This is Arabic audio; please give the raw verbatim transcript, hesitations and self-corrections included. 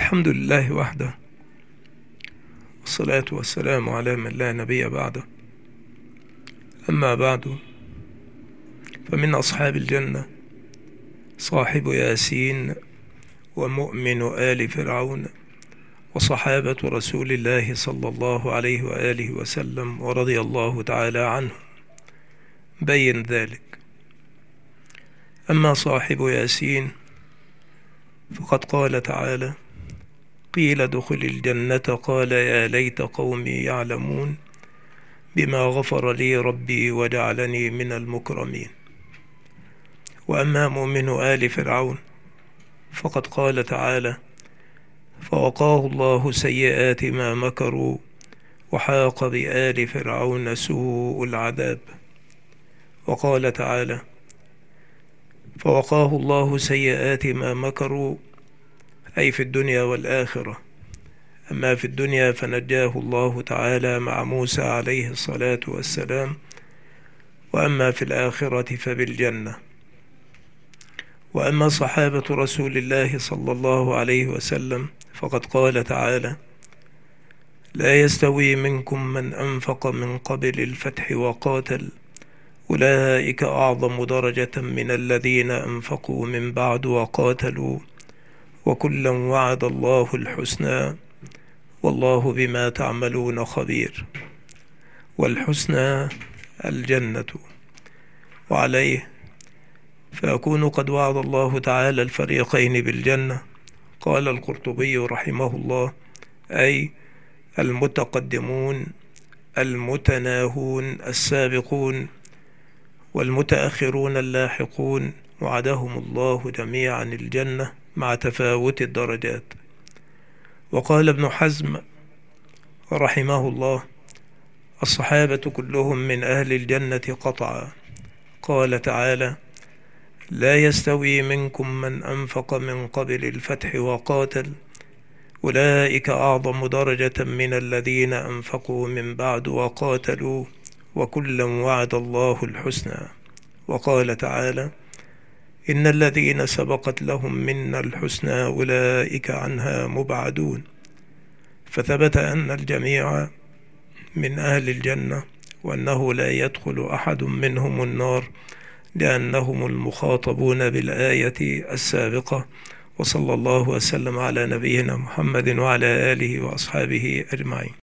الحمد لله وحده، والصلاة والسلام على من لا نبي بعده. أما بعد، فمن أصحاب الجنة صاحب ياسين ومؤمن آل فرعون وصحابة رسول الله صلى الله عليه وآله وسلم ورضي الله تعالى عنهم. بين ذلك. أما صاحب ياسين فقد قال تعالى: قيل ادخل الجنة قال يا ليت قومي يعلمون بما غفر لي ربي وجعلني من المكرمين. وأما مؤمن آل فرعون فقد قال تعالى: فوقاه الله سيئات ما مكروا وحاق بآل فرعون سوء العذاب. وقال تعالى: فوقاه الله سيئات ما مكروا، أي في الدنيا والآخرة. أما في الدنيا فنجاه الله تعالى مع موسى عليه الصلاة والسلام، وأما في الآخرة فبالجنة. وأما صحابة رسول الله صلى الله عليه وسلم فقد قال تعالى: لا يستوي منكم من أنفق من قبل الفتح وقاتل أولئك أعظم درجة من الذين أنفقوا من بعد وقاتلوا وكلا وعد الله الحسنى والله بما تعملون خبير. والحسنى الجنة. وعليه فيكون قد وعد الله تعالى الفريقين بالجنة. قال القرطبي رحمه الله: أي المتقدمون المتناهون السابقون والمتأخرون اللاحقون وعدهم الله جميعا الجنة مع تفاوت الدرجات. وقال ابن حزم رحمه الله: الصحابة كلهم من أهل الجنة قطعا. قال تعالى: لا يستوي منكم من أنفق من قبل الفتح وقاتل أولئك أعظم درجة من الذين أنفقوا من بعد وقاتلوا وكلا وعد الله الحسنى. وقال تعالى: إن الذين سبقت لهم منا الحسنى أولئك عنها مبعدون. فثبت أن الجميع من أهل الجنة، وأنه لا يدخل أحد منهم النار، لأنهم المخاطبون بالآية السابقة. وصلى الله وسلم على نبينا محمد وعلى آله وأصحابه أجمعين.